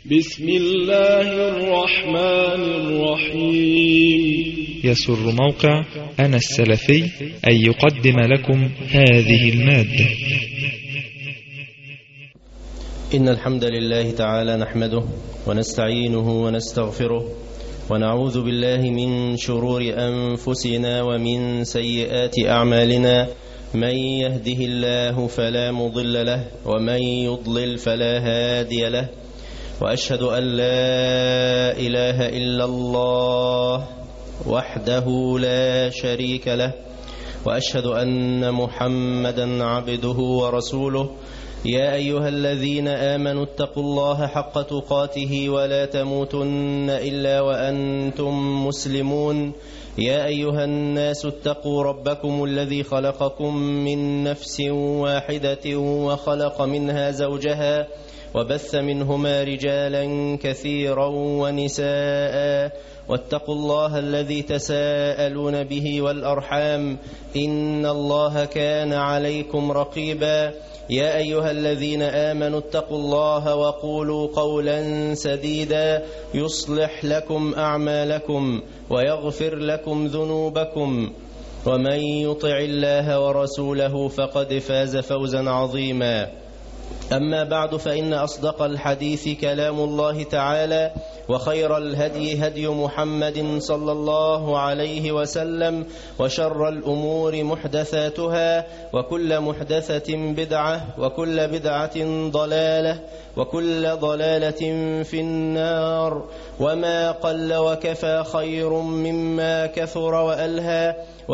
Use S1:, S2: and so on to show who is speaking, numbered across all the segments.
S1: بسم الله الرحمن الرحيم.
S2: يسر موقع أنا السلفي أن يقدم لكم هذه المادة.
S3: إن الحمد لله تعالى نحمده ونستعينه ونستغفره ونعوذ بالله من شرور أنفسنا ومن سيئات أعمالنا. من يهده الله فلا مضل له ومن يضلل فلا هادي له، وأشهد أن لا إله إلا الله وحده لا شريك له، وأشهد أن محمدا عبده ورسوله. يا أيها الذين آمنوا اتقوا الله حق تقاته ولا تموتن إلا وأنتم مسلمون. يا أيها الناس اتقوا ربكم الذي خلقكم من نفس واحدة وخلق منها زوجها وبث منهما رجالا كثيرا ونساء، واتقوا الله الذي تساءلون به والأرحام إن الله كان عليكم رقيبا. يا أيها الذين آمنوا اتقوا الله وقولوا قولا سديدا يصلح لكم أعمالكم ويغفر لكم ذنوبكم، ومن يطع الله ورسوله فقد فاز فوزا عظيما. أما بعد، فإن أصدق الحديث كلام الله تعالى، وخير الهدي هدي محمد صلى الله عليه وسلم، وشر الأمور محدثاتها، وكل محدثة بدعة، وكل بدعة ضلالة، وكل ضلالة في النار. وما قل وكفى خير مما كثر وألهى،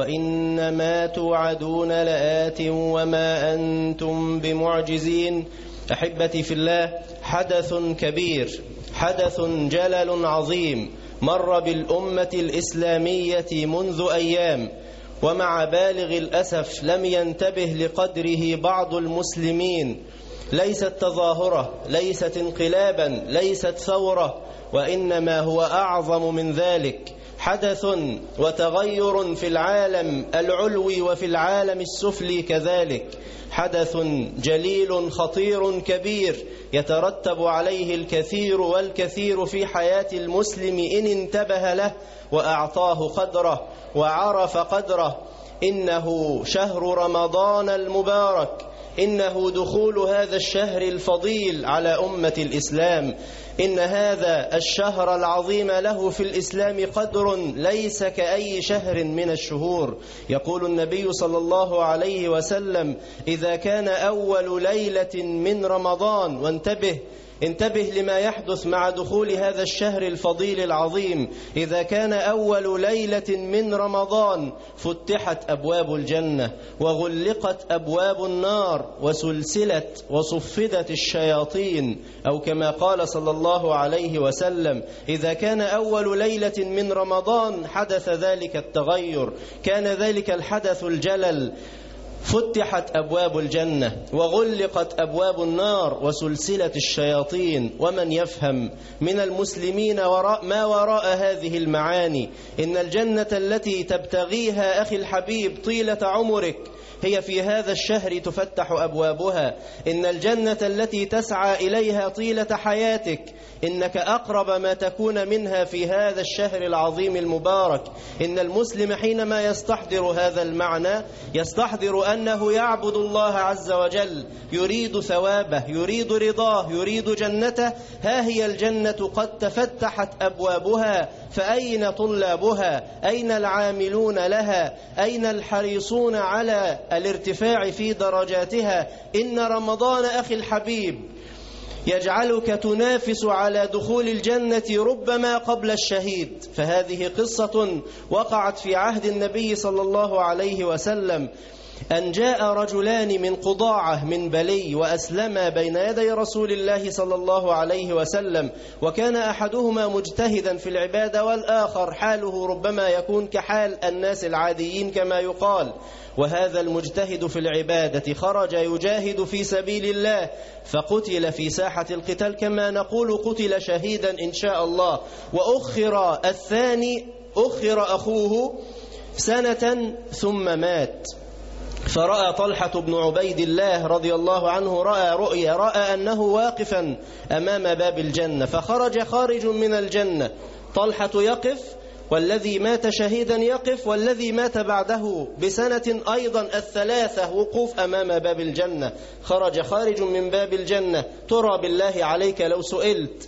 S3: وإنما توعدون لآت وما أنتم بمعجزين. أحبتي في الله، حدث كبير، حدث جلل عظيم مر بالأمة الإسلامية منذ أيام، ومع بالغ الأسف لم ينتبه لقدره بعض المسلمين. ليست تظاهرة، ليست انقلابا، ليست ثورة، وإنما هو أعظم من ذلك. حدث وتغير في العالم العلوي وفي العالم السفلي كذلك. حدث جليل خطير كبير يترتب عليه الكثير والكثير في حياة المسلم إن انتبه له وأعطاه قدره وعرف قدره. إنه شهر رمضان المبارك، إنه دخول هذا الشهر الفضيل على أمة الإسلام. إن هذا الشهر العظيم له في الإسلام قدر ليس كأي شهر من الشهور. يقول النبي صلى الله عليه وسلم: إذا كان أول ليلة من رمضان، انتبه لما يحدث مع دخول هذا الشهر الفضيل العظيم، إذا كان أول ليلة من رمضان فتحت أبواب الجنة وغلقت أبواب النار وسلسلت وصفدت الشياطين، أو كما قال صلى الله عليه وسلم: إذا كان أول ليلة من رمضان حدث ذلك التغير، كان ذلك الحدث الجلل، فتحت أبواب الجنة وغلقت أبواب النار وسلسلة الشياطين. ومن يفهم من المسلمين ما وراء هذه المعاني؟ إن الجنة التي تبتغيها أخي الحبيب طيلة عمرك هي في هذا الشهر تفتح أبوابها. إن الجنة التي تسعى إليها طيلة حياتك إنك أقرب ما تكون منها في هذا الشهر العظيم المبارك. إن المسلم حينما يستحضر هذا المعنى يستحضر أنه يعبد الله عز وجل، يريد ثوابه، يريد رضاه، يريد جنته. ها هي الجنة قد تفتحت أبوابها، فأين طلابها؟ أين العاملون لها؟ أين الحريصون على الارتفاع في درجاتها؟ إن رمضان أخي الحبيب يجعلك تنافس على دخول الجنة ربما قبل الشهيد. فهذه قصة وقعت في عهد النبي صلى الله عليه وسلم، أن جاء رجلان من قضاعة من بلي وأسلما بين يدي رسول الله صلى الله عليه وسلم، وكان أحدهما مجتهدا في العبادة والآخر حاله ربما يكون كحال الناس العاديين كما يقال. وهذا المجتهد في العبادة خرج يجاهد في سبيل الله فقتل في ساحة القتال، كما نقول قتل شهيدا إن شاء الله. وأخر الثاني، أخر أخوه سنة ثم مات. فرأى طلحة بن عبيد الله رضي الله عنه رأى أنه واقفا أمام باب الجنة، فخرج خارج من الجنة. طلحة يقف، والذي مات شهيدا يقف، والذي مات بعده بسنة أيضا الثلاثة وقوف أمام باب الجنة. خرج خارج من باب الجنة. ترى بالله عليك لو سئلت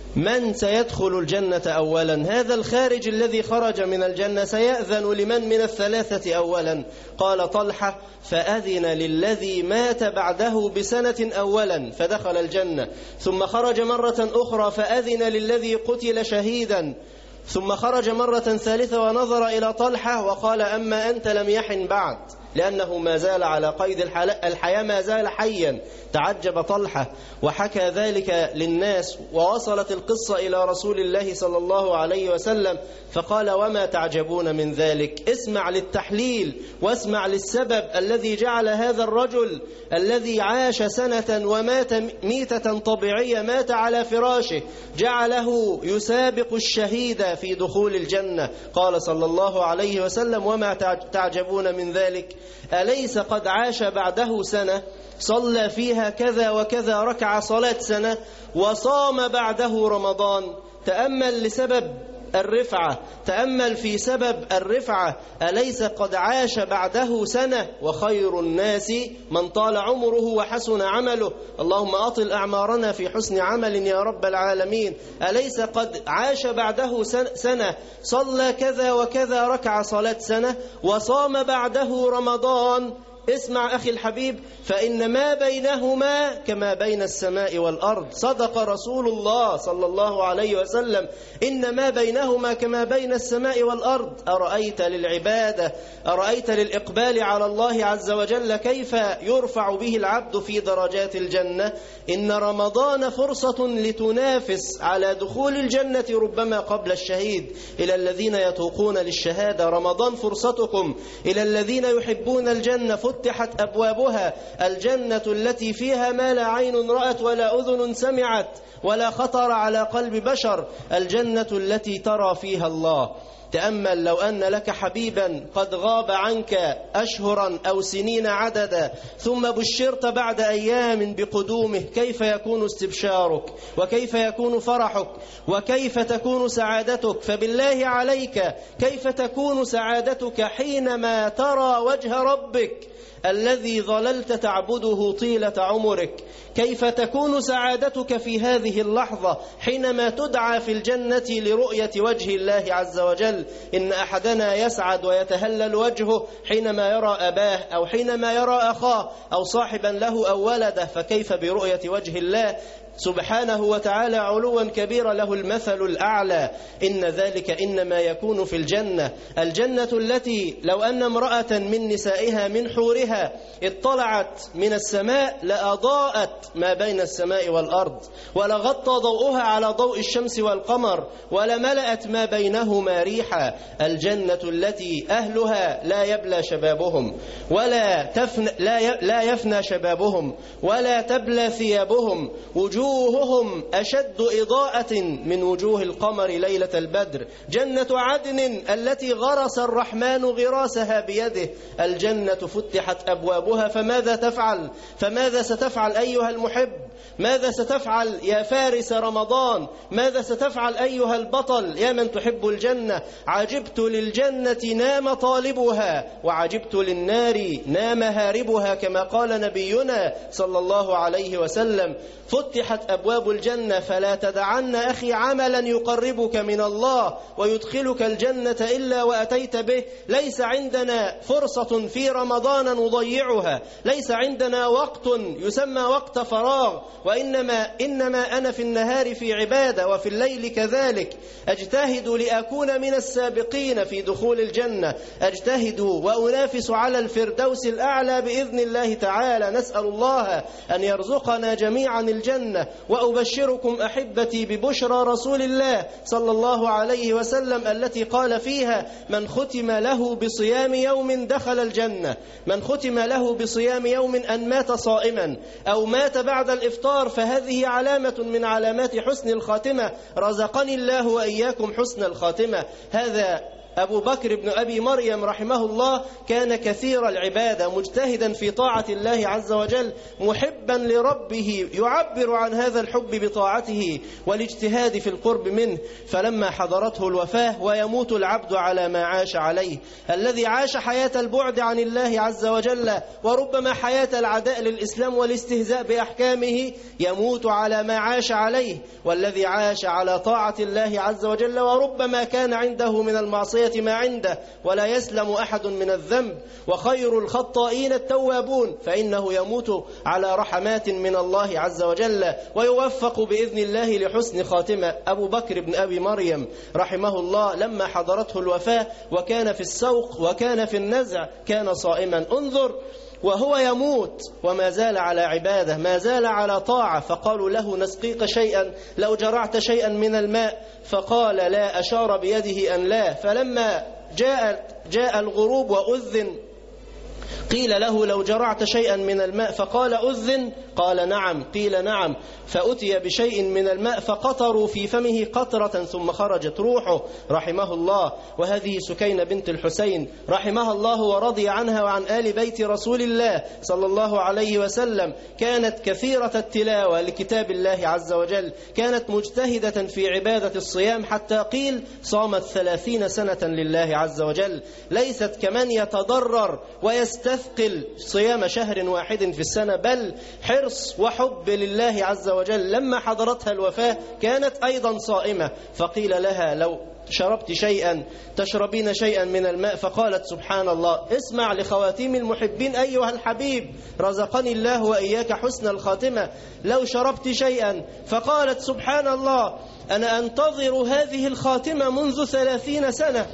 S3: من سيدخل الجنة أولا؟ هذا الخارج الذي خرج من الجنة سيأذن لمن من الثلاثة أولا؟ قال طلحة: فأذن للذي مات بعده بسنة أولا فدخل الجنة. ثم خرج مرة أخرى فأذن للذي قتل شهيدا. ثم خرج مرة ثالثة ونظر إلى طلحة وقال: أما أنت لم يحن بعد، لأنه ما زال على قيد الحياة، ما زال حيا. تعجب طلحة وحكى ذلك للناس، ووصلت القصة إلى رسول الله صلى الله عليه وسلم، فقال: وما تعجبون من ذلك؟ اسمع للتحليل واسمع للسبب الذي جعل هذا الرجل الذي عاش سنة ومات ميتة طبيعية، مات على فراشه، جعله يسابق الشهيد في دخول الجنة. قال صلى الله عليه وسلم: وما تعجبون من ذلك؟ أليس قد عاش بعده سنة صلى فيها كذا وكذا ركعة صلاة سنة، وصام بعده رمضان؟ تأمل لسبب الرفعة، تأمل في سبب الرفعة. أليس قد عاش بعده سنة؟ وخير الناس من طال عمره وحسن عمله. اللهم أطل أعمارنا في حسن عمل يا رب العالمين. أليس قد عاش بعده سنة صلى كذا وكذا ركعة صلاة سنة، وصام بعده رمضان؟ اسمع أخي الحبيب، فإن ما بينهما كما بين السماء والأرض. صدق رسول الله صلى الله عليه وسلم: إن ما بينهما كما بين السماء والأرض. أرأيت للعبادة، أرأيت للإقبال على الله عز وجل كيف يرفع به العبد في درجات الجنة؟ إن رمضان فرصة لتنافس على دخول الجنة ربما قبل الشهيد. إلى الذين يتوقون للشهادة: رمضان فرصتكم. إلى الذين يحبون الجنة: فتحت أبوابها. الجنة التي فيها ما لا عين رأت ولا أذن سمعت ولا خطر على قلب بشر. الجنة التي ترى فيها الله. تأمل لو أن لك حبيبا قد غاب عنك أشهرا أو سنين عددا، ثم بشرت بعد أيام بقدومه، كيف يكون استبشارك، وكيف يكون فرحك، وكيف تكون سعادتك؟ فبالله عليك كيف تكون سعادتك حينما ترى وجه ربك الذي ظللت تعبده طيلة عمرك؟ كيف تكون سعادتك في هذه اللحظة حينما تدعى في الجنة لرؤية وجه الله عز وجل؟ إن أحدنا يسعد ويتهلل وجهه حينما يرى أباه أو حينما يرى أخاه أو صاحبا له أو ولده، فكيف برؤية وجه الله سبحانه وتعالى علوا كبيرا له المثل الأعلى؟ إن ذلك إنما يكون في الجنة. الجنة التي لو أن امرأة من نسائها من حورها اطلعت من السماء لأضاءت ما بين السماء والأرض، ولغطى ضوءها على ضوء الشمس والقمر، ولملأت ما بينهما ريحا. الجنة التي أهلها لا يبلى شبابهم لا يفنى شبابهم ولا تبلى ثيابهم، وجوههم أشد إضاءة من وجوه القمر ليلة البدر. جنة عدن التي غرس الرحمن غراسها بيده. الجنة فتحت أبوابها، فماذا تفعل؟ فماذا ستفعل أيها المحب؟ ماذا ستفعل يا فارس رمضان؟ ماذا ستفعل أيها البطل يا من تحب الجنة؟ عجبت للجنة نام طالبها، وعجبت للنار نام هاربها، كما قال نبينا صلى الله عليه وسلم. فتحت أبواب الجنة، فلا تدعن أخي عملا يقربك من الله ويدخلك الجنة إلا وأتيت به. ليس عندنا فرصة في رمضان نضيعها، ليس عندنا وقت يسمى وقت فراغ، وإنما أنا في النهار في عبادة وفي الليل كذلك. أجتهد لأكون من السابقين في دخول الجنة، أجتهد وأنافس على الفردوس الأعلى بإذن الله تعالى. نسأل الله أن يرزقنا جميعا الجنة. وأبشركم أحبتي ببشرى رسول الله صلى الله عليه وسلم التي قال فيها: من ختم له بصيام يوم دخل الجنة. من ختم له بصيام يوم أن مات صائما أو مات بعد الإفطار، فهذه علامة من علامات حسن الخاتمة. رزقني الله وإياكم حسن الخاتمة. هذا أبو بكر بن أبي مريم رحمه الله كان كثير العبادة، مجتهدا في طاعة الله عز وجل، محبا لربه، يعبر عن هذا الحب بطاعته والاجتهاد في القرب منه. فلما حضرته الوفاة ويموت العبد على ما عاش عليه، الذي عاش حياة البعد عن الله عز وجل وربما حياة العداء للإسلام والاستهزاء بأحكامه، يموت على ما عاش عليه، والذي عاش على طاعة الله عز وجل وربما كان عنده من المعصية ما عنده ولا يسلم أحد من الذنب، وخير الخطائين التوابون، فإنه يموت على رحمات من الله عز وجل ويوفق بإذن الله لحسن خاتمة. أبو بكر بن أبي مريم رحمه الله لما حضرته الوفاة وكان في السوق وكان في النزع كان صائما. انظر وهو يموت وما زال على عبادة، ما زال على طاعة. فقالوا له نسقيك شيئا لو جرعت شيئا من الماء، فقال لا، أشار بيده أن لا. فلما جاء الغروب وأذن قيل له لو جرعت شيئا من الماء، فقال أذن، قال نعم، قيل نعم. فأتي بشيء من الماء فقطروا في فمه قطرة ثم خرجت روحه رحمه الله. وهذه سكينة بنت الحسين رحمها الله ورضي عنها وعن آل بيت رسول الله صلى الله عليه وسلم، كانت كثيرة التلاوة لكتاب الله عز وجل، كانت مجتهدة في عبادة الصيام حتى قيل صامت 30 سنة لله عز وجل، ليست كمن يتضرر ويستثقل صيام شهر واحد في السنة، بل حرص وحب لله عز وجل. لما حضرتها الوفاة كانت أيضا صائمة، فقيل لها لو شربت شيئا تشربين شيئا من الماء، فقالت سبحان الله. اسمع لخواتيم المحبين أيها الحبيب، رزقني الله وإياك حسن الخاتمة. لو شربت شيئا، فقالت سبحان الله أنا أنتظر هذه الخاتمة منذ 30 سنة،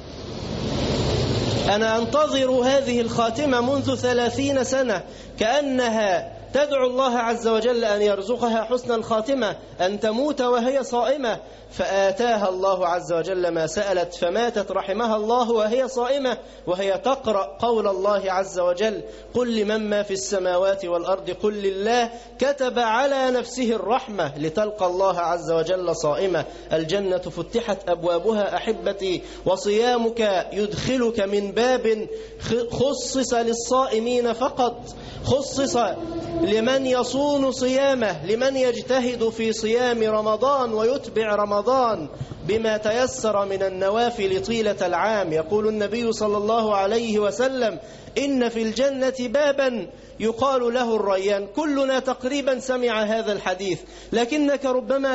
S3: أنا أنتظر هذه الخاتمة منذ 30 سنة، كأنها تدعو الله عز وجل أن يرزقها حسن الخاتمة، أن تموت وهي صائمة، فآتاها الله عز وجل ما سألت، فماتت رحمها الله وهي صائمة، وهي تقرأ قول الله عز وجل قل لمن ما في السماوات والأرض قل لله كتب على نفسه الرحمة لتلقى الله عز وجل صائمة. الجنة فتحت أبوابها أحبتي، وصيامك يدخلك من باب خصص للصائمين فقط، خصص لمن يصون صيامه، لمن يجتهد في صيام رمضان ويتبع رمضان بما تيسر من النوافل طيلة العام. يقول النبي صلى الله عليه وسلم إن في الجنة بابا يقال له الريان. كلنا تقريبا سمع هذا الحديث، لكنك ربما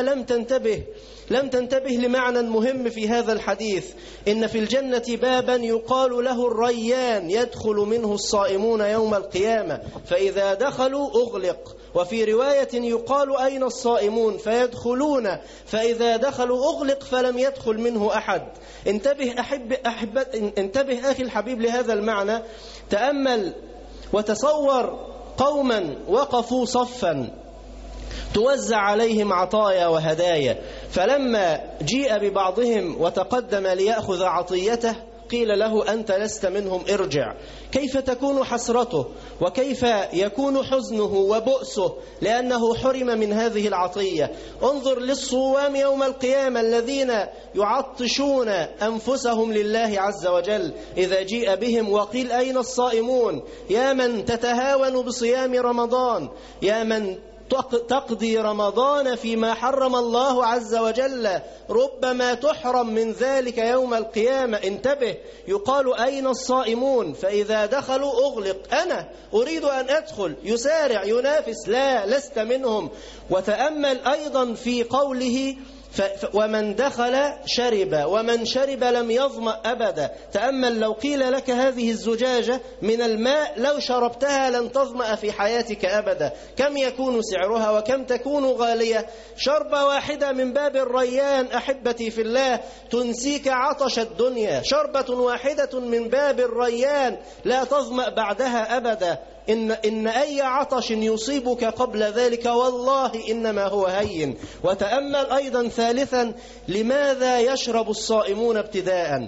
S3: لم تنتبه لمعنى مهم في هذا الحديث. إن في الجنة بابا يقال له الريان يدخل منه الصائمون يوم القيامة، فإذا دخلوا أغلق. وفي رواية يقال أين الصائمون فيدخلون، فإذا دخلوا أغلق فلم يدخل منه أحد. انتبه أخي الحبيب لهذا المعنى. تأمل وتصور قوما وقفوا صفا توزع عليهم عطايا وهدايا، فلما جيء ببعضهم وتقدم ليأخذ عطيته قيل له أنت لست منهم ارجع. كيف تكون حسرته وكيف يكون حزنه وبؤسه لأنه حرم من هذه العطية. انظر للصوام يوم القيامة الذين يعطشون أنفسهم لله عز وجل، إذا جيء بهم وقيل أين الصائمون، يا من تتهاون بصيام رمضان، يا من تقضي رمضان فيما حرم الله عز وجل، ربما تحرم من ذلك يوم القيامة. انتبه، يقال أين الصائمون، فإذا دخلوا أغلق. أنا أريد أن أدخل، يسارع ينافس، لا لست منهم. وتأمل أيضا في قوله ومن دخل شرب ومن شرب لم يظمأ أبدا. تأمل لو قيل لك هذه الزجاجة من الماء لو شربتها لن تظمأ في حياتك أبدا، كم يكون سعرها وكم تكون غالية. شربة واحدة من باب الريان أحبتي في الله تنسيك عطش الدنيا، شربة واحدة من باب الريان لا تظمأ بعدها أبدا. إن أي عطش يصيبك قبل ذلك والله إنما هو هين. وتأمل أيضا ثالثا، لماذا يشرب الصائمون ابتداء؟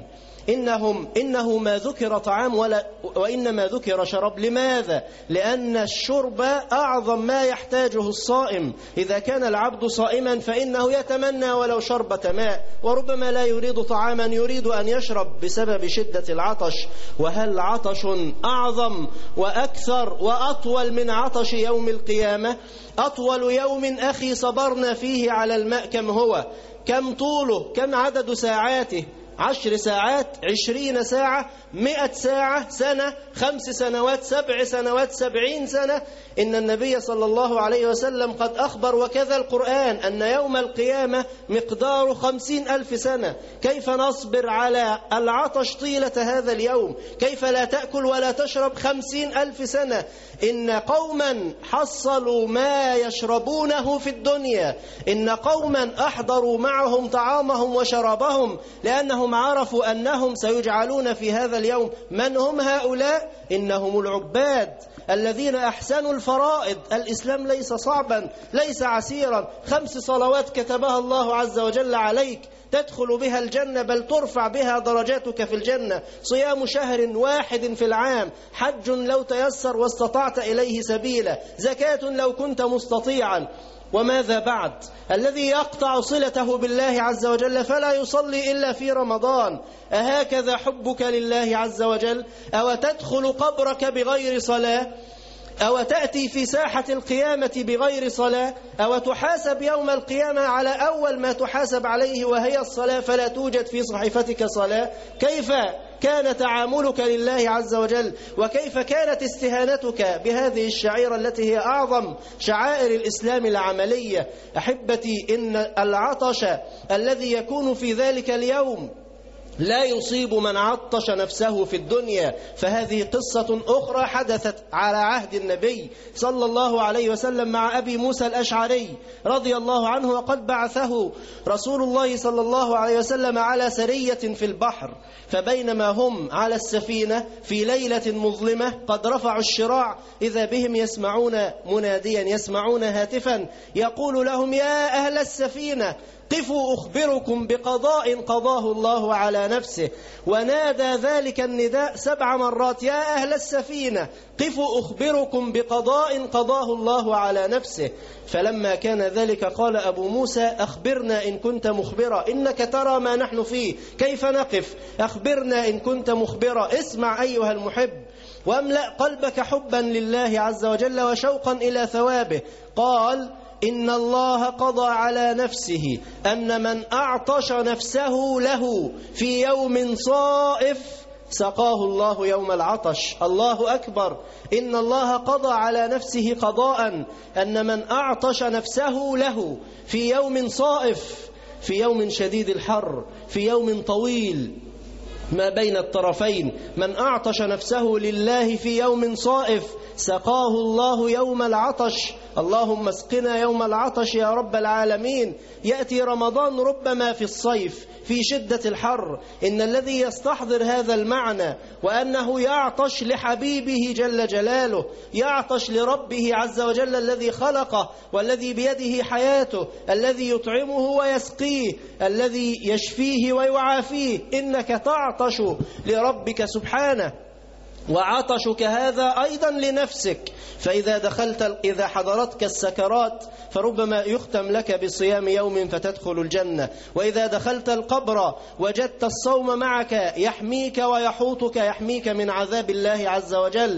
S3: إنه ما ذكر طعام وإنما ذكر شراب. لماذا؟ لأن الشرب أعظم ما يحتاجه الصائم. إذا كان العبد صائما فإنه يتمنى ولو شربة ماء، وربما لا يريد طعاما، يريد أن يشرب بسبب شدة العطش. وهل عطش أعظم وأكثر وأطول من عطش يوم القيامة؟ أطول يوم أخي صبرنا فيه على الماء كم هو؟ كم طوله؟ كم عدد ساعاته؟ 10 ساعات، 20 ساعة، 100 ساعة، سنة، 5 سنوات، 7 سنوات، 70 سنة. إن النبي صلى الله عليه وسلم قد أخبر وكذا القرآن أن يوم القيامة مقدار 50,000 سنة. كيف نصبر على العطش طيلة هذا اليوم؟ كيف لا تأكل ولا تشرب 50,000 سنة؟ إن قوما حصلوا ما يشربونه في الدنيا، إن قوما أحضروا معهم طعامهم وشرابهم لأنهم عرفوا أنهم سيجعلون في هذا اليوم. من هم هؤلاء؟ إنهم العباد الذين أحسنوا الفرائض. الإسلام ليس صعبا، ليس عسيرا. 5 صلوات كتبها الله عز وجل عليك تدخل بها الجنة، بل ترفع بها درجاتك في الجنة. صيام شهر واحد في العام، حج لو تيسر واستطعت إليه سبيلا، زكاة لو كنت مستطيعا. وماذا بعد؟ الذي يقطع صلته بالله عز وجل فلا يصلي إلا في رمضان. أهكذا حبك لله عز وجل؟ أو تدخل قبرك بغير صلاة؟ أو تأتي في ساحة القيامة بغير صلاة؟ أو تحاسب يوم القيامة على أول ما تحاسب عليه وهي الصلاة فلا توجد في صحيفتك صلاة؟ كيف كان تعاملك لله عز وجل؟ وكيف كانت استهانتك بهذه الشعيرة التي هي أعظم شعائر الإسلام العملية؟ أحبتي، إن العطش الذي يكون في ذلك اليوم لا يصيب من عطش نفسه في الدنيا. فهذه قصة أخرى حدثت على عهد النبي صلى الله عليه وسلم مع أبي موسى الأشعري رضي الله عنه. وقد بعثه رسول الله صلى الله عليه وسلم على سرية في البحر، فبينما هم على السفينة في ليلة مظلمة قد رفعوا الشراع إذا بهم يسمعون مناديا، يسمعون هاتفا يقول لهم: يا أهل السفينة قفوا أخبركم بقضاء قضاه الله على نفسه. ونادى ذلك النداء 7 مرات: يا أهل السفينة قفوا أخبركم بقضاء قضاه الله على نفسه. فلما كان ذلك قال أبو موسى: أخبرنا إن كنت مخبرا، إنك ترى ما نحن فيه، كيف نقف؟ أخبرنا إن كنت مخبرا. اسمع أيها المحب، واملأ قلبك حبا لله عز وجل وشوقا إلى ثوابه. قال: إن الله قضى على نفسه أن من أعطش نفسه له في يوم صائف سقاه الله يوم العطش. الله أكبر. إن الله قضى على نفسه قضاء أن من أعطش نفسه له في يوم صائف، في يوم شديد الحر، في يوم طويل ما بين الطرفين، من أعطش نفسه لله في يوم صائف سقاه الله يوم العطش. اللهم اسقنا يوم العطش يا رب العالمين. يأتي رمضان ربما في الصيف في شدة الحر. إن الذي يستحضر هذا المعنى وأنه يعطش لحبيبه جل جلاله، يعطش لربه عز وجل الذي خلقه والذي بيده حياته، الذي يطعمه ويسقيه، الذي يشفيه ويعافيه. إنك تعطش لربك سبحانه، وعطشك هذا أيضا لنفسك. إذا حضرتك السكرات فربما يختم لك بصيام يوم فتدخل الجنة. وإذا دخلت القبر وجدت الصوم معك يحميك ويحوطك، يحميك من عذاب الله عز وجل.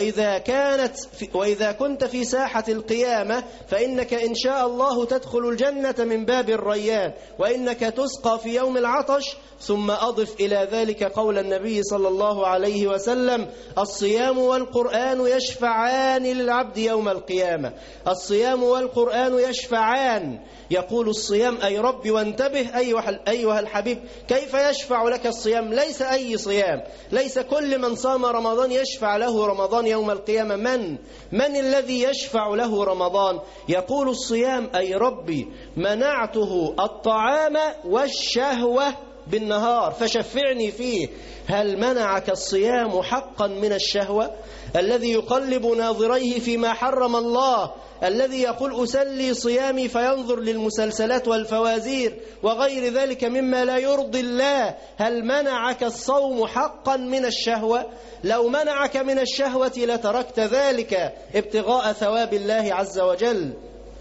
S3: وإذا كنت في ساحة القيامة فإنك إن شاء الله تدخل الجنة من باب الريان، وإنك تسقى في يوم العطش. ثم أضف إلى ذلك قول النبي صلى الله عليه وسلم: الصيام والقرآن يشفعان للعبد يوم القيامة. الصيام والقرآن يشفعان. يقول الصيام: أي ربي وانتبه أيها الحبيب، كيف يشفع لك الصيام؟ ليس أي صيام، ليس كل من صام رمضان يشفع له رمضان يوم القيامة. من الذي يشفع له رمضان؟ يقول الصيام: أي ربي منعته الطعام والشهوة بالنهار فشفعني فيه. هل منعك الصيام حقا من الشهوة؟ الذي يقلب ناظريه فيما حرم الله، الذي يقول أسلي صيامي فينظر للمسلسلات والفوازير وغير ذلك مما لا يرضي الله، هل منعك الصوم حقا من الشهوة؟ لو منعك من الشهوة لتركت ذلك ابتغاء ثواب الله عز وجل.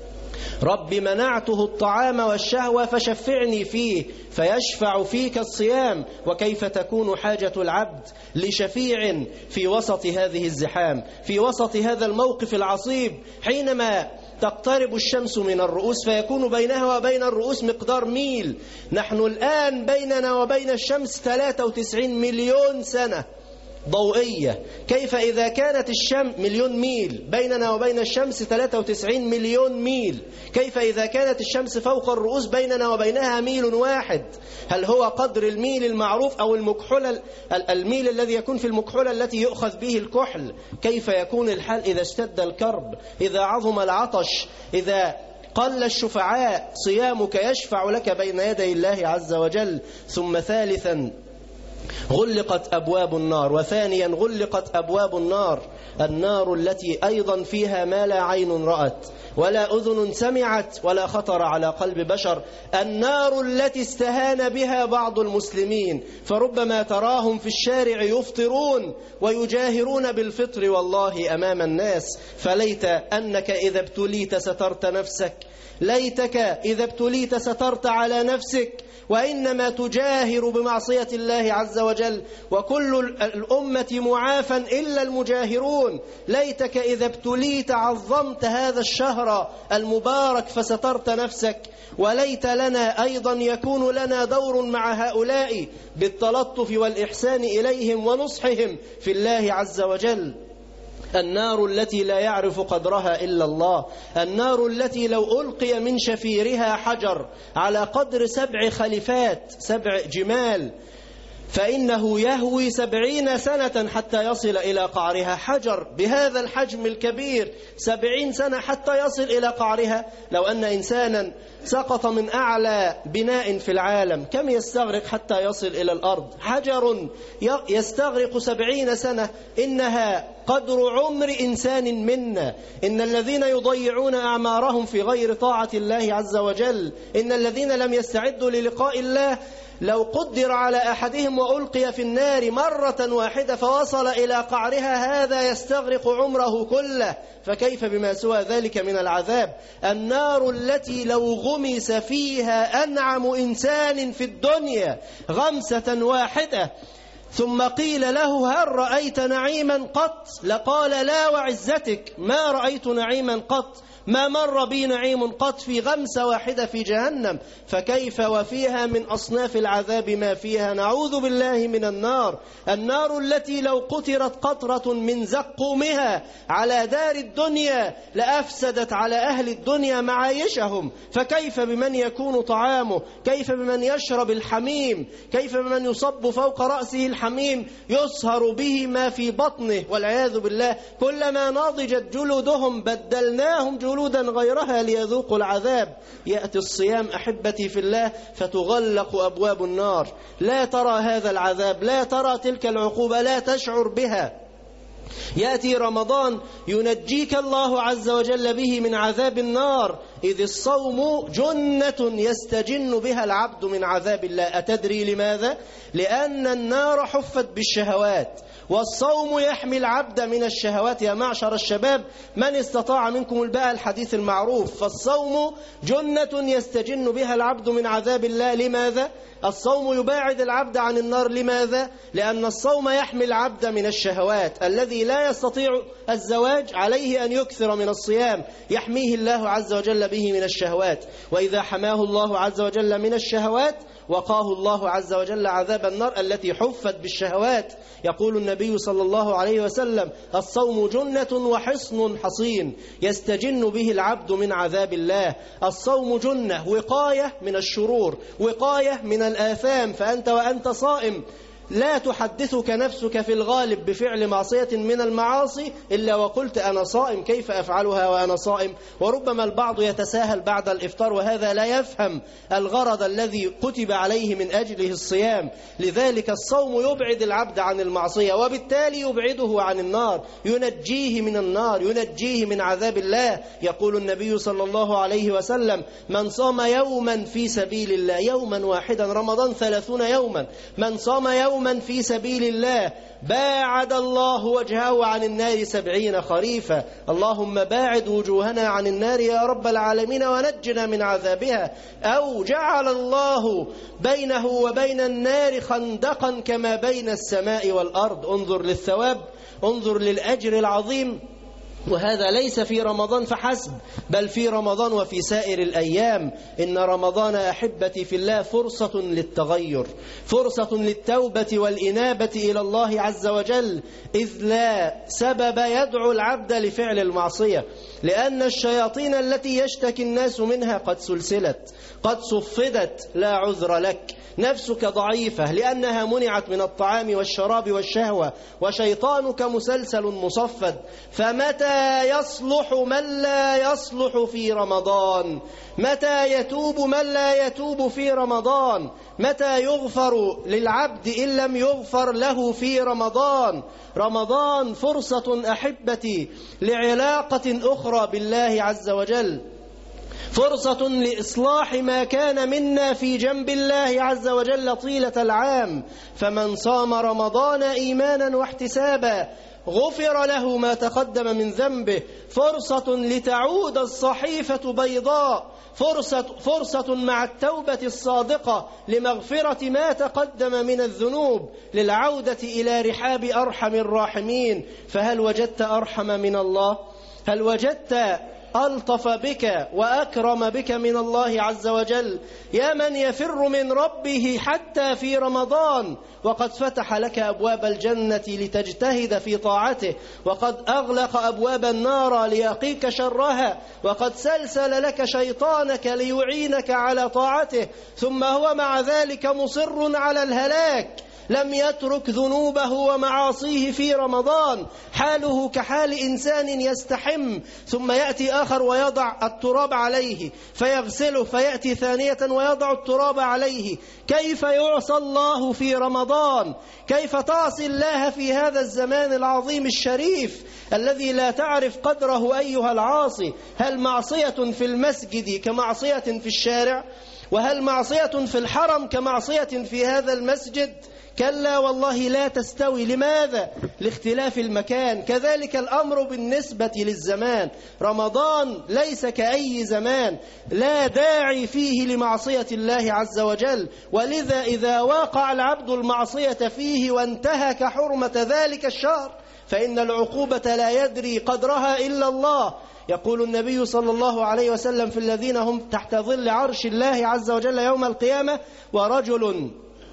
S3: رب منعته الطعام والشهوة فشفعني فيه، فيشفع فيك الصيام. وكيف تكون حاجة العبد لشفيع في وسط هذه الزحام، في وسط هذا الموقف العصيب، حينما تقترب الشمس من الرؤوس فيكون بينها وبين الرؤوس مقدار ميل. نحن الآن بيننا وبين الشمس 93 مليون سنة ضوئية. كيف إذا كانت الشمس مليون ميل بيننا وبين الشمس 93 مليون ميل، كيف إذا كانت الشمس فوق الرؤوس بيننا وبينها ميل واحد؟ هل هو قدر الميل المعروف أو المكحلة، الميل الذي يكون في المكحلة التي يؤخذ به الكحل؟ كيف يكون الحال إذا اشتد الكرب، إذا عظم العطش، إذا قل الشفعاء؟ صيامك يشفع لك بين يدي الله عز وجل. ثم ثالثا غلقت أبواب النار، وثانيا غلقت أبواب النار، النار التي أيضا فيها ما لا عين رأت ولا أذن سمعت ولا خطر على قلب بشر، النار التي استهان بها بعض المسلمين، فربما تراهم في الشارع يفطرون ويجاهرون بالفطر والله أمام الناس. فليت أنك إذا ابتليت سترت نفسك، ليتك إذا ابتليت سترت على نفسك، وإنما تجاهر بمعصية الله عز وجل، وكل الأمة معافى إلا المجاهرون. ليتك إذا ابتليت عظمت هذا الشهر المبارك فسترت نفسك. وليت لنا أيضا يكون لنا دور مع هؤلاء بالتلطف والإحسان إليهم ونصحهم في الله عز وجل. النار التي لا يعرف قدرها إلا الله، النار التي لو ألقي من شفيرها حجر على قدر 7 خليفات 7 جمال فإنه يهوي 70 سنة حتى يصل إلى قعرها. حجر بهذا الحجم الكبير 70 سنة حتى يصل إلى قعرها. لو أن إنسانا سقط من أعلى بناء في العالم كم يستغرق حتى يصل إلى الأرض؟ حجر يستغرق 70 سنة، إنها قدر عمر إنسان منا. إن الذين يضيعون أعمارهم في غير طاعة الله عز وجل، إن الذين لم يستعدوا للقاء الله، لو قدر على أحدهم وألقي في النار مرة واحدة فوصل إلى قعرها هذا يستغرق عمره كله، فكيف بما سوى ذلك من العذاب؟ النار التي لو غمس فيها أنعم إنسان في الدنيا غمسة واحدة ثم قيل له هل رأيت نعيما قط؟ لقال لا وعزتك ما رأيت نعيما قط، ما مر بي نعيم قط، في غمسة واحدة في جهنم. فكيف وفيها من أصناف العذاب ما فيها، نعوذ بالله من النار. النار التي لو قطرت قطرة من زقومها على دار الدنيا لأفسدت على أهل الدنيا معايشهم، فكيف بمن يكون طعامه، كيف بمن يشرب الحميم، كيف بمن يصب فوق رأسه الحميم يصهر به ما في بطنه والعياذ بالله. كلما نضجت جلودهم بدلناهم جلودا غيرها ليذوقوا العذاب. يأتي الصيام أحبتي في الله فتغلق أبواب النار، لا ترى هذا العذاب، لا ترى تلك العقوبة، لا تشعر بها. يأتي رمضان ينجيك الله عز وجل به من عذاب النار، إذ الصوم جنة يستجن بها العبد من عذاب الله. أتدري لماذا؟ لأن النار حفت بالشهوات، والصوم يحمي العبد من الشهوات. يا معشر الشباب من استطاع منكم الباء الحديث المعروف، فالصوم جنة يستجن بها العبد من عذاب الله. لماذا؟ الصوم يباعد العبد عن النار. لماذا؟ لأن الصوم يحمي العبد من الشهوات. الذي لا يستطيع الزواج عليه أن يكثر من الصيام، يحميه الله عز وجل به من الشهوات. وإذا حماه الله عز وجل من الشهوات وقاه الله عز وجل عذاب النار التي حفت بالشهوات. يقول النبي صلى الله عليه وسلم الصوم جنة وحصن حصين يستجن به العبد من عذاب الله. الصوم جنة، وقاية من الشرور، وقاية من الآثام. فأنت وأنت صائم لا تحدثك نفسك في الغالب بفعل معصية من المعاصي إلا وقلت أنا صائم، كيف أفعلها وأنا صائم؟ وربما البعض يتساهل بعد الإفطار، وهذا لا يفهم الغرض الذي كتب عليه من أجله الصيام. لذلك الصوم يبعد العبد عن المعصية، وبالتالي يبعده عن النار، ينجيه من النار، ينجيه من عذاب الله. يقول النبي صلى الله عليه وسلم: من صام يوما في سبيل الله، يوما واحدا، رمضان 30 يوما، من صام يوما في سبيل الله باعد الله وجهه عن النار 70 خريفا. اللهم باعد وجوهنا عن النار يا رب العالمين ونجنا من عذابها. أو جعل الله بينه وبين النار خندقا كما بين السماء والأرض. انظر للثواب، انظر للأجر العظيم. وهذا ليس في رمضان فحسب، بل في رمضان وفي سائر الأيام. إن رمضان أحبتي في الله فرصة للتغير، فرصة للتوبة والإنابة إلى الله عز وجل، إذ لا سبب يدعو العبد لفعل المعصية، لأن الشياطين التي يشتكي الناس منها قد سلسلت، قد صفدت. لا عذر لك، نفسك ضعيفة لأنها منعت من الطعام والشراب والشهوة، وشيطانك مسلسل مصفد. فمتى يصلح من لا يصلح في رمضان؟ متى يتوب من لا يتوب في رمضان؟ متى يغفر للعبد إن لم يغفر له في رمضان؟ رمضان فرصة أحبتي لعلاقة أخرى بالله عز وجل، فرصة لإصلاح ما كان منا في جنب الله عز وجل طيلة العام. فمن صام رمضان إيمانا واحتسابا غفر له ما تقدم من ذنبه. فرصة لتعود الصحيفة بيضاء، فرصة مع التوبة الصادقة لمغفرة ما تقدم من الذنوب، للعودة إلى رحاب أرحم الراحمين. فهل وجدت أرحم من الله؟ هل وجدت ألطف بك وأكرم بك من الله عز وجل؟ يا من يفر من ربه حتى في رمضان، وقد فتح لك أبواب الجنة لتجتهد في طاعته، وقد أغلق أبواب النار ليقيك شرها، وقد سلسل لك شيطانك ليعينك على طاعته، ثم هو مع ذلك مصر على الهلاك. لم يترك ذنوبه ومعاصيه في رمضان، حاله كحال إنسان يستحم، ثم يأتي آخر ويضع التراب عليه فيغسله، فيأتي ثانية ويضع التراب عليه. كيف يعصى الله في رمضان؟ كيف تعصي الله في هذا الزمان العظيم الشريف الذي لا تعرف قدره أيها العاصي؟ هل معصية في المسجد كمعصية في الشارع؟ وهل معصية في الحرم كمعصية في هذا المسجد؟ كلا والله لا تستوي. لماذا؟ لاختلاف المكان. كذلك الأمر بالنسبة للزمان. رمضان ليس كأي زمان، لا داعي فيه لمعصية الله عز وجل، ولذا إذا واقع العبد المعصية فيه وانتهك حرمة ذلك الشهر فإن العقوبة لا يدري قدرها إلا الله. يقول النبي صلى الله عليه وسلم في الذين هم تحت ظل عرش الله عز وجل يوم القيامة: ورجل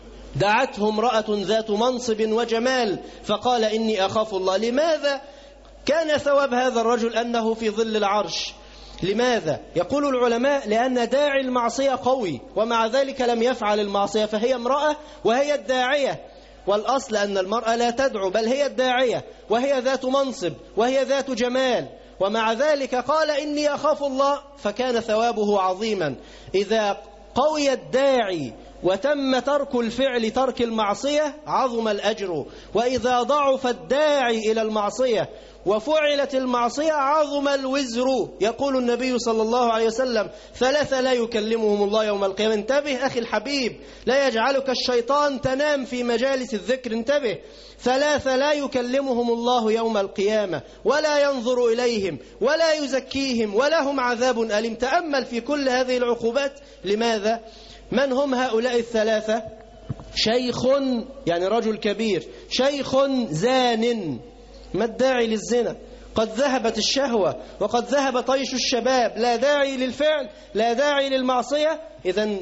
S3: دعته امرأة ذات منصب وجمال فقال إني أخاف الله. لماذا كان ثواب هذا الرجل أنه في ظل العرش؟ لماذا؟ يقول العلماء: لأن داعي المعصية قوي، ومع ذلك لم يفعل المعصية، فهي امرأة وهي الداعية. والأصل أن المرأة لا تدعو، بل هي الداعية، وهي ذات منصب وهي ذات جمال، ومع ذلك قال إني أخاف الله، فكان ثوابه عظيما. إذا قوي الداعي وتم ترك الفعل، ترك المعصية، عظم الأجر. وإذا ضعف الداعي إلى المعصية وفعلت المعصية عظم الوزر. يقول النبي صلى الله عليه وسلم: 3 لا يكلمهم الله يوم القيامة. انتبه أخي الحبيب، لا يجعلك الشيطان تنام في مجالس الذكر. انتبه، 3 لا يكلمهم الله يوم القيامة ولا ينظر إليهم ولا يزكيهم ولهم عذاب أليم. تأمل في كل هذه العقوبات. لماذا؟ من هم هؤلاء 3؟ شيخ، يعني رجل كبير، شيخ زان. ما الداعي للزنا؟ قد ذهبت الشهوة وقد ذهب طيش الشباب، لا داعي للفعل، لا داعي للمعصية، إذن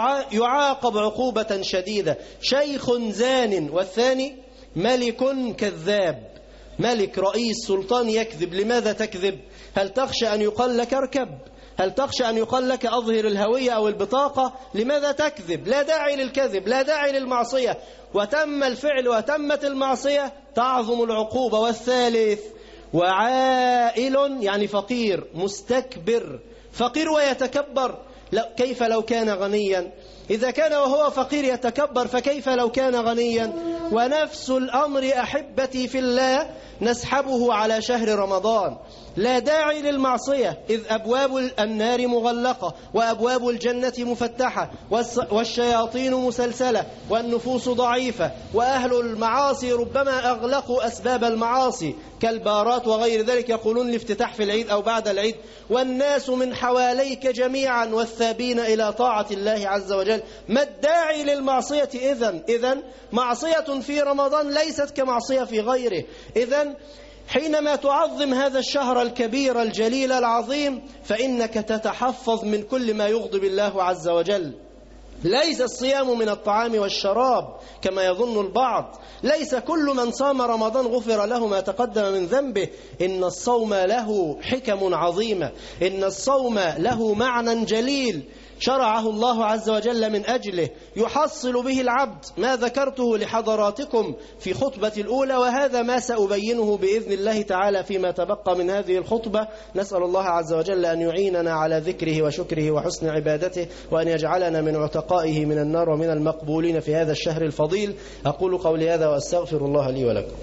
S3: يعاقب عقوبة شديدة. شيخ زان. والثاني ملك كذاب، ملك رئيس سلطان يكذب. لماذا تكذب؟ هل تخشى أن يقال لك اركب؟ هل تخشى أن يقال لك أظهر الهوية أو البطاقة؟ لماذا تكذب؟ لا داعي للكذب، لا داعي للمعصية، وتم الفعل وتمت المعصية تعظم العقوبة. والثالث وعائل يعني فقير مستكبر، فقير ويتكبر، كيف لو كان غنيا؟ إذا كان وهو فقير يتكبر فكيف لو كان غنيا؟ ونفس الأمر أحبتي في الله نسحبه على شهر رمضان. لا داعي للمعصية إذ أبواب النار مغلقة وأبواب الجنة مفتحة والشياطين مسلسلة والنفوس ضعيفة، وأهل المعاصي ربما أغلقوا أسباب المعاصي كالبارات وغير ذلك، يقولون الافتتاح في العيد أو بعد العيد، والناس من حواليك جميعا والثابين إلى طاعة الله عز وجل. ما الداعي للمعصية إذن معصية في رمضان ليست كمعصية في غيره. إذن حينما تعظم هذا الشهر الكبير الجليل العظيم فإنك تتحفظ من كل ما يغضب الله عز وجل. ليس الصيام من الطعام والشراب كما يظن البعض، ليس كل من صام رمضان غفر له ما تقدم من ذنبه. إن الصوم له حكم عظيمة، إن الصوم له معنى جليل شرعه الله عز وجل من أجله يحصل به العبد ما ذكرته لحضراتكم في خطبة الأولى، وهذا ما سأبينه بإذن الله تعالى فيما تبقى من هذه الخطبة. نسأل الله عز وجل أن يعيننا على ذكره وشكره وحسن عبادته، وأن يجعلنا من عتقائه من النار ومن المقبولين في هذا الشهر الفضيل. أقول قولي هذا وأستغفر الله لي ولكم.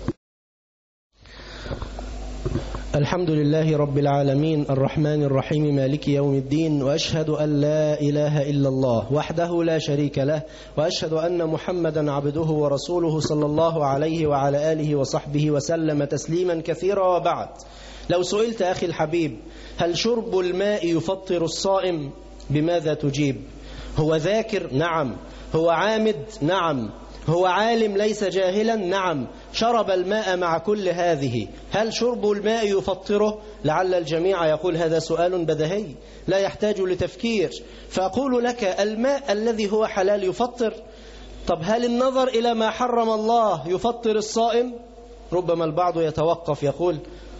S3: الحمد لله رب العالمين الرحمن الرحيم مالك يوم الدين، وأشهد أن لا إله إلا الله وحده لا شريك له، وأشهد أن محمدا عبده ورسوله صلى الله عليه وعلى آله وصحبه وسلم تسليما كثيرا. وبعد، لو سئلت أخي الحبيب هل شرب الماء يفطر الصائم؟ بماذا تجيب؟ هو ذاكر؟ نعم. هو عامد؟ نعم. هو عالم ليس جاهلا؟ نعم. شرب الماء مع كل هذه، هل شرب الماء يفطره؟ لعل الجميع يقول هذا سؤال بديهي لا يحتاج لتفكير، فأقول لك الماء الذي هو حلال يفطر؟ طب هل النظر إلى ما حرم الله يفطر الصائم؟ ربما البعض يتوقف يقول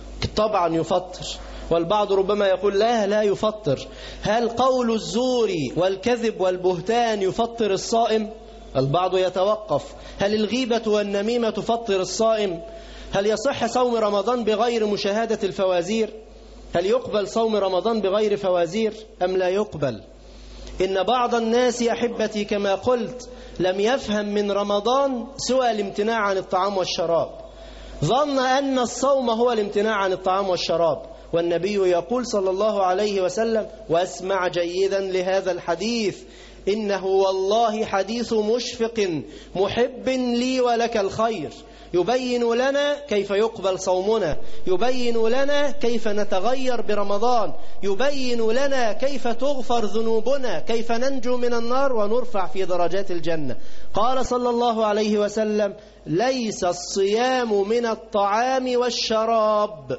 S3: طبعا يفطر، والبعض ربما يقول لا يفطر. هل قول الزور والكذب والبهتان يفطر الصائم؟ البعض يتوقف. هل الغيبة والنميمة تفطر الصائم؟ هل يصح صوم رمضان بغير مشاهدة الفوازير؟ هل يقبل صوم رمضان بغير فوازير أم لا يقبل؟ إن بعض الناس أحبتي كما قلت لم يفهم من رمضان سوى الامتناع عن الطعام والشراب، ظن أن الصوم هو الامتناع عن الطعام والشراب، والنبي يقول صلى الله عليه وسلم، واسمع جيدا لهذا الحديث، إنه والله حديث مشفق محب لي ولك الخير، يبين لنا كيف يقبل صومنا، يبين لنا كيف نتغير برمضان، يبين لنا كيف تغفر ذنوبنا، كيف ننجو من النار ونرفع في درجات الجنة. قال صلى الله عليه وسلم: ليس الصيام من الطعام والشراب.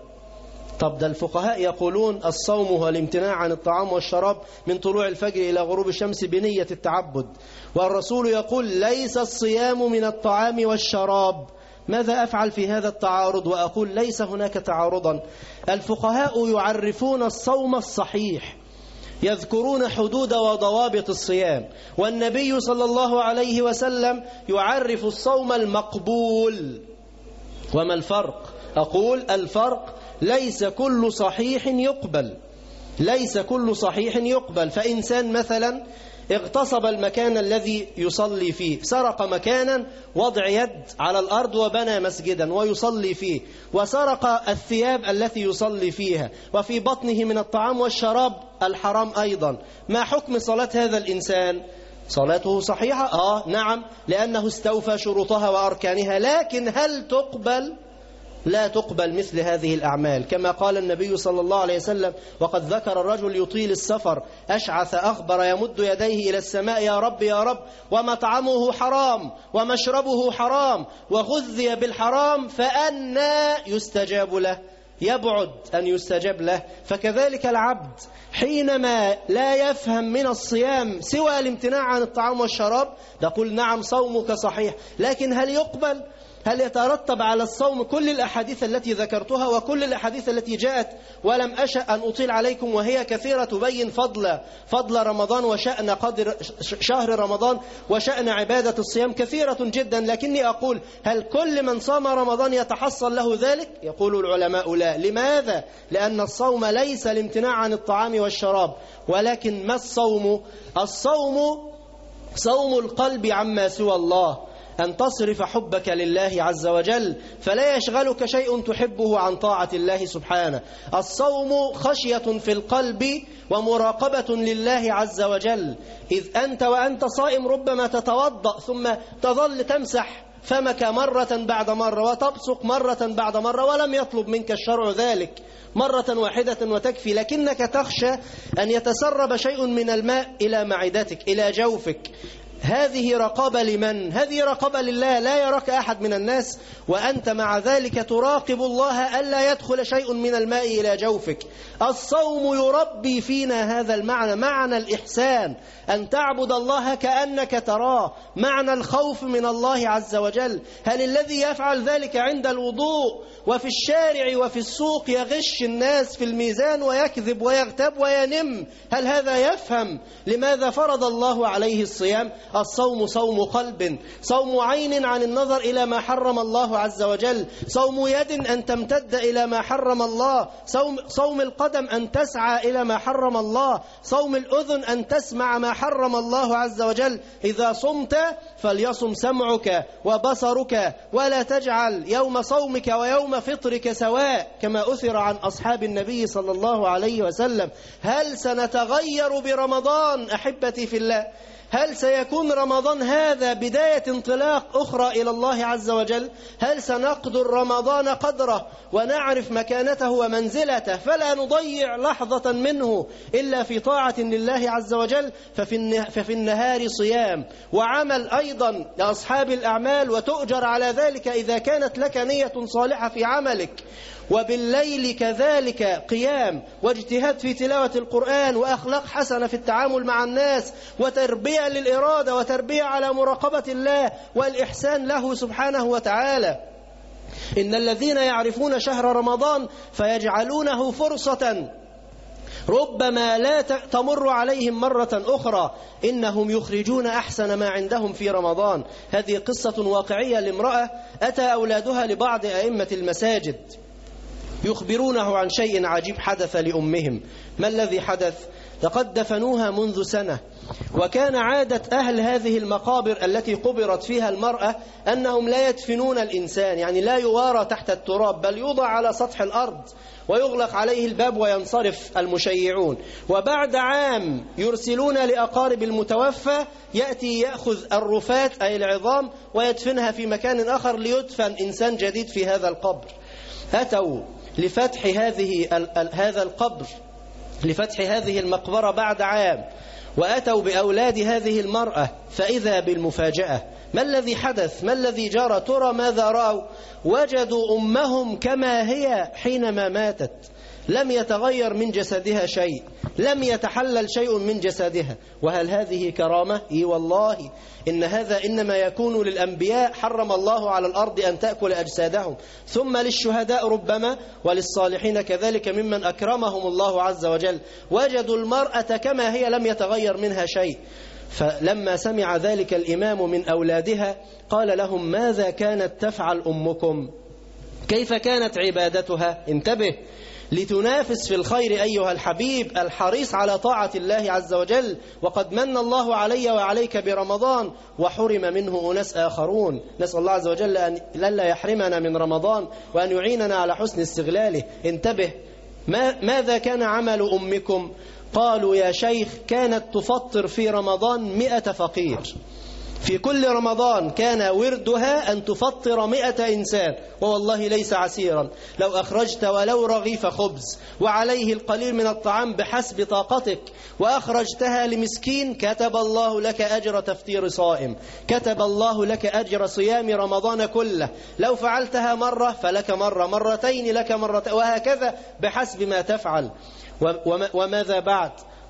S3: طب ده الفقهاء يقولون الصوم هو الامتناع عن الطعام والشراب من طلوع الفجر إلى غروب الشمس بنية التعبد، والرسول يقول ليس الصيام من الطعام والشراب. ماذا أفعل في هذا التعارض؟ وأقول ليس هناك تعارضا. الفقهاء يعرفون الصوم الصحيح، يذكرون حدود وضوابط الصيام، والنبي صلى الله عليه وسلم يعرف الصوم المقبول. وما الفرق؟ أقول الفرق ليس كل صحيح يقبل، ليس كل صحيح يقبل. فإنسان مثلا اغتصب المكان الذي يصلي فيه، سرق مكانا وضع يد على الأرض وبنى مسجدا ويصلي فيه، وسرق الثياب التي يصلي فيها، وفي بطنه من الطعام والشراب الحرام أيضا، ما حكم صلاة هذا الإنسان؟ صلاته صحيحة؟ نعم، لأنه استوفى شروطها وأركانها، لكن هل تقبل؟ لا تقبل مثل هذه الأعمال، كما قال النبي صلى الله عليه وسلم: وقد ذكر الرجل يطيل السفر أشعث أغبر يمد يديه إلى السماء: يا رب يا رب، ومطعمه حرام ومشربه حرام وغذي بالحرام فأنى يستجاب له؟ يبعد أن يستجاب له. فكذلك العبد حينما لا يفهم من الصيام سوى الامتناع عن الطعام والشراب، نقول نعم صومك صحيح، لكن هل يقبل؟ هل يترتب على الصوم كل الأحاديث التي ذكرتها وكل الأحاديث التي جاءت ولم أشأ أن أطيل عليكم وهي كثيرة تبين فضل رمضان وشأن قدر شهر رمضان وشأن عبادة الصيام كثيرة جدا، لكني أقول هل كل من صام رمضان يتحصل له ذلك؟ يقول العلماء لا. لماذا؟ لأن الصوم ليس الامتناع عن الطعام والشراب، ولكن ما الصوم؟ الصوم صوم القلب عما سوى الله، أن تصرف حبك لله عز وجل فلا يشغلك شيء تحبه عن طاعة الله سبحانه. الصوم خشية في القلب ومراقبة لله عز وجل، إذ أنت وأنت صائم ربما تتوضأ ثم تظل تمسح فمك مرة بعد مرة وتبصق مرة بعد مرة ولم يطلب منك الشرع ذلك، مرة واحدة وتكفي، لكنك تخشى أن يتسرب شيء من الماء إلى معدتك إلى جوفك. هذه رقابة لمن؟ هذه رقابة لله، لا يراك أحد من الناس وأنت مع ذلك تراقب الله ألا يدخل شيء من الماء إلى جوفك. الصوم يربي فينا هذا المعنى، معنى الإحسان، أن تعبد الله كأنك تراه، معنى الخوف من الله عز وجل. هل الذي يفعل ذلك عند الوضوء وفي الشارع وفي السوق يغش الناس في الميزان ويكذب ويغتاب وينم، هل هذا يفهم لماذا فرض الله عليه الصيام؟ الصوم صوم قلب، صوم عين عن النظر إلى ما حرم الله عز وجل، صوم يد أن تمتد إلى ما حرم الله، صوم القدم أن تسعى إلى ما حرم الله، صوم الأذن أن تسمع ما حرم الله عز وجل. إذا صمت فليصم سمعك وبصرك، ولا تجعل يوم صومك ويوم فطرك سواء، كما أثر عن أصحاب النبي صلى الله عليه وسلم. هل سنتغير برمضان أحبتي في الله؟ هل سيكون رمضان هذا بداية انطلاق أخرى إلى الله عز وجل؟ هل سنقدر رمضان قدره ونعرف مكانته ومنزلته فلا نضيع لحظة منه إلا في طاعة لله عز وجل؟ ففي النهار صيام وعمل أيضا لأصحاب الأعمال، وتؤجر على ذلك إذا كانت لك نية صالحة في عملك، وبالليل كذلك قيام واجتهاد في تلاوة القرآن وأخلاق حسنة في التعامل مع الناس وتربية للإرادة وتربية على مراقبة الله والإحسان له سبحانه وتعالى. إن الذين يعرفون شهر رمضان فيجعلونه فرصة ربما لا تمر عليهم مرة أخرى، إنهم يخرجون أحسن ما عندهم في رمضان. هذه قصة واقعية لامرأة أتى أولادها لبعض أئمة المساجد يخبرونه عن شيء عجيب حدث لأمهم. ما الذي حدث؟ لقد دفنوها منذ سنة، وكان عادة أهل هذه المقابر التي قبرت فيها المرأة أنهم لا يدفنون الإنسان، يعني لا يوارى تحت التراب، بل يوضع على سطح الأرض ويغلق عليه الباب وينصرف المشيعون، وبعد عام يرسلون لأقارب المتوفى يأتي يأخذ الرفات أي العظام ويدفنها في مكان آخر ليدفن إنسان جديد في هذا القبر. أتوا لفتح هذا القبر، لفتح هذه المقبرة بعد عام، وأتوا بأولاد هذه المرأة، فإذا بالمفاجأة. ما الذي حدث؟ ما الذي جرى؟ ترى ماذا رأوا؟ وجدوا أمهم كما هي حينما ماتت، لم يتغير من جسدها شيء، لم يتحلل شيء من جسدها. وهل هذه كرامة؟ إي والله، إن هذا إنما يكون للأنبياء حرم الله على الأرض أن تأكل أجسادهم، ثم للشهداء ربما وللصالحين كذلك ممن أكرمهم الله عز وجل. وجدوا المرأة كما هي لم يتغير منها شيء. فلما سمع ذلك الإمام من أولادها قال لهم: ماذا كانت تفعل أمكم؟ كيف كانت عبادتها؟ انتبه، لتنافس في الخير أيها الحبيب الحريص على طاعة الله عز وجل. وقد من الله علي وعليك برمضان وحرم منه أناس آخرون. نسأل الله عز وجل أن لا يحرمنا من رمضان وأن يعيننا على حسن استغلاله. انتبه، ماذا كان عمل أمكم؟ قالوا: يا شيخ كانت تفطر في رمضان 100 فقير. في كل رمضان كان وردها أن تفطر 100 إنسان، ووالله ليس عسيرا. لو أخرجت ولو رغيف خبز وعليه القليل من الطعام بحسب طاقتك وأخرجتها لمسكين، كتب الله لك أجر تفطير صائم، كتب الله لك أجر صيام رمضان كله. لو فعلتها مرة فلك مرة، مرتين لك مرتين، وهكذا بحسب ما تفعل. وماذا بعد؟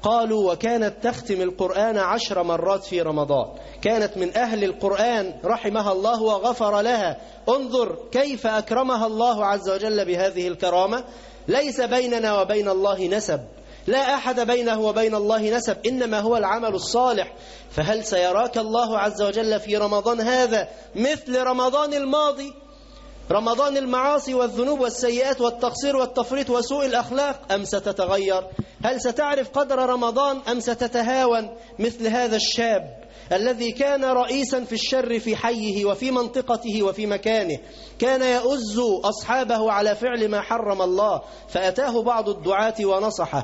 S3: قالوا وكانت تختم القرآن 10 مرات في رمضان، كانت من أهل القرآن رحمها الله وغفر لها. انظر كيف أكرمها الله عز وجل بهذه الكرامة. ليس بيننا وبين الله نسب، لا أحد بينه وبين الله نسب، إنما هو العمل الصالح. فهل سيراك الله عز وجل في رمضان هذا مثل رمضان الماضي، رمضان المعاصي والذنوب والسيئات والتقصير والتفريط وسوء الأخلاق، أم ستتغير؟ هل ستعرف قدر رمضان أم ستتهاون مثل هذا الشاب الذي كان رئيسا في الشر في حيه وفي منطقته وفي مكانه، كان يؤز أصحابه على فعل ما حرم الله، فأتاه بعض الدعاة ونصحه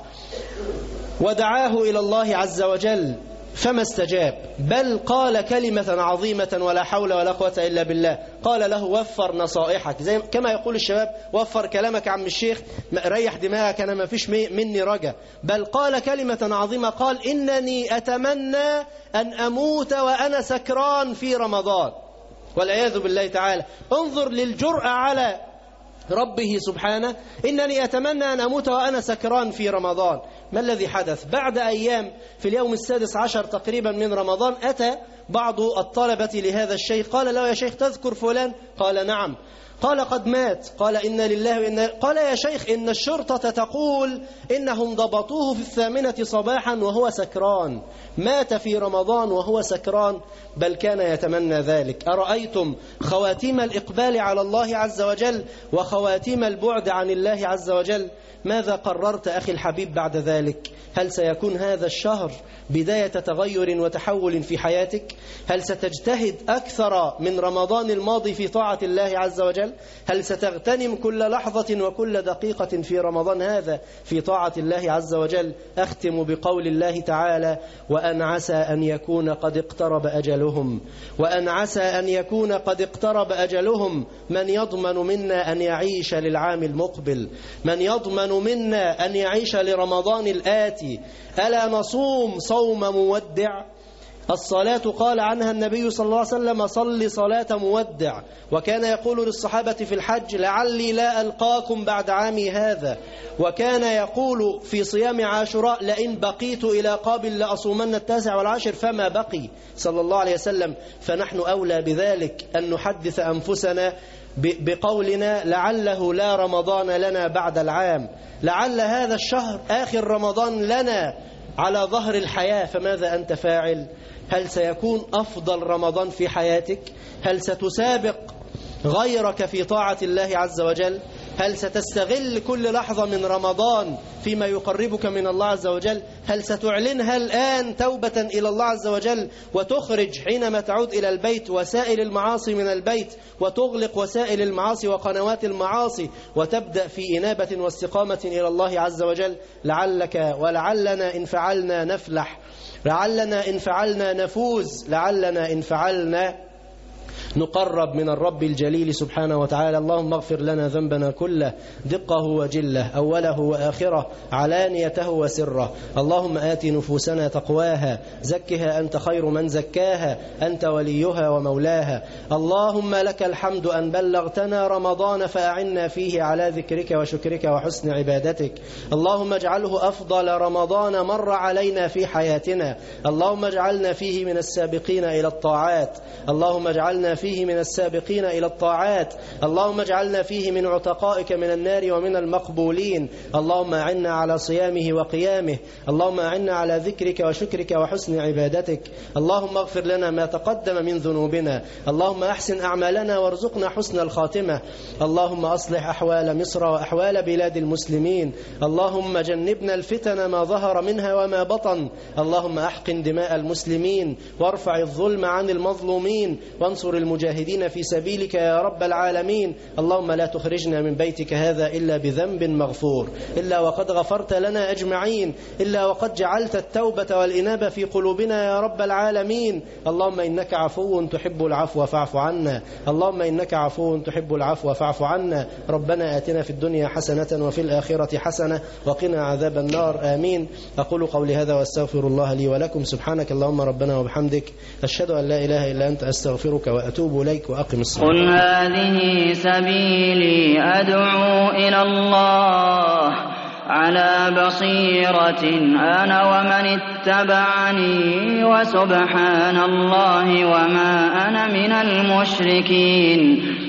S3: ودعاه إلى الله عز وجل فما استجاب، بل قال كلمة عظيمة ولا حول ولا قوة إلا بالله. قال له وفر نصائحك، زي كما يقول الشباب وفر كلامك عم الشيخ، ريح دماغك أنا ما فيش مني رجا. بل قال كلمة عظيمة، قال إنني أتمنى أن أموت وأنا سكران في رمضان، والعياذ بالله تعالى. انظر للجرأة على ربه سبحانه، إنني أتمنى أن أموت وأنا سكران في رمضان. ما الذي حدث؟ بعد أيام في اليوم 16 تقريبا من رمضان أتى بعض الطلبة لهذا الشيخ، قال له يا شيخ تذكر فلان؟ قال نعم. قال قد مات. قال إنا لله وإنا. قال يا شيخ إن الشرطة تقول إنهم ضبطوه في 8 صباحا وهو سكران، مات في رمضان وهو سكران، بل كان يتمنى ذلك. أرأيتم خواتيم الإقبال على الله عز وجل وخواتيم البعد عن الله عز وجل؟ ماذا قررت أخي الحبيب بعد ذلك؟ هل سيكون هذا الشهر بداية تغير وتحول في حياتك؟ هل ستجتهد أكثر من رمضان الماضي في طاعة الله عز وجل؟ هل ستغتنم كل لحظة وكل دقيقة في رمضان هذا في طاعة الله عز وجل؟ أختم بقول الله تعالى وأن عسى أن يكون قد اقترب أجلهم، وأن عسى أن يكون قد اقترب أجلهم. من يضمن منا أن يعيش للعام المقبل؟ من يضمن منا أن يعيش لرمضان الآتي؟ ألا نصوم صوم مودع؟ الصلاة قال عنها النبي صلى الله عليه وسلم صل صلاة مودع، وكان يقول للصحابة في الحج لعلي لا ألقاكم بعد عامي هذا، وكان يقول في صيام عاشوراء لئن بقيت إلى قابل لأصومن 9 و10 فما بقي صلى الله عليه وسلم. فنحن أولى بذلك أن نحدث أنفسنا بقولنا لعله لا رمضان لنا بعد العام، لعل هذا الشهر آخر رمضان لنا على ظهر الحياة. فماذا أنت فاعل؟ هل سيكون أفضل رمضان في حياتك؟ هل ستسابق غيرك في طاعة الله عز وجل؟ هل ستستغل كل لحظة من رمضان فيما يقربك من الله عز وجل؟ هل ستعلنها الآن توبة إلى الله عز وجل وتخرج حينما تعود إلى البيت وسائل المعاصي من البيت، وتغلق وسائل المعاصي وقنوات المعاصي، وتبدأ في إنابة واستقامة إلى الله عز وجل؟ لعلك ولعلنا إن فعلنا نفلح، لعلنا إن فعلنا نفوز، لعلنا إن فعلنا نقرب من الرب الجليل سبحانه وتعالى. اللهم اغفر لنا ذنبنا كله، دقه وجله، أوله وآخره، علانيته وسره. اللهم آت نفوسنا تقواها، زكها أنت خير من زكاها، أنت وليها ومولاها. اللهم لك الحمد أن بلغتنا رمضان، فأعنا فيه على ذكرك وشكرك وحسن عبادتك. اللهم اجعله أفضل رمضان مر علينا في حياتنا. اللهم اجعلنا فيه من السابقين إلى الطاعات، اللهم اجعلنا فيه من السابقين إلى الطاعات، اللهم اجعلنا فيه من عتقائك من النار ومن المقبولين. اللهم أعنا على صيامه وقيامه، اللهم أعنا على ذكرك وشكرك وحسن عبادتك. اللهم اغفر لنا ما تقدم من ذنوبنا، اللهم أحسن أعمالنا وارزقنا حسن الخاتمة. اللهم أصلح أحوال مصر وأحوال بلاد المسلمين، اللهم جنبنا الفتن ما ظهر منها وما بطن، اللهم أحقن دماء المسلمين وارفع الظلم عن المظلومين، وانصر المجاهدين في سبيلك يا رب العالمين. اللهم لا تخرجنا من بيتك هذا إلا بذنب مغفور، إلا وقد غفرت لنا أجمعين، إلا وقد جعلت التوبة والإنابة في قلوبنا يا رب العالمين. اللهم إنك عفو تحب العفو فاعف عنا، اللهم إنك عفو تحب العفو فاعف عنا. ربنا آتنا في الدنيا حسنة وفي الآخرة حسنة وقنا عذاب النار، آمين. أقول قولي هذا واستغفر الله لي ولكم. سبحانك اللهم ربنا وبحمدك، أشهد أن لا إله إلا أنت، أستغفرك وأتوب إليك، وأقم الصلاة.
S4: قل هذه سبيلي أدعو إلى الله على بصيرة أنا ومن اتبعني وسبحان الله وما أنا من المشركين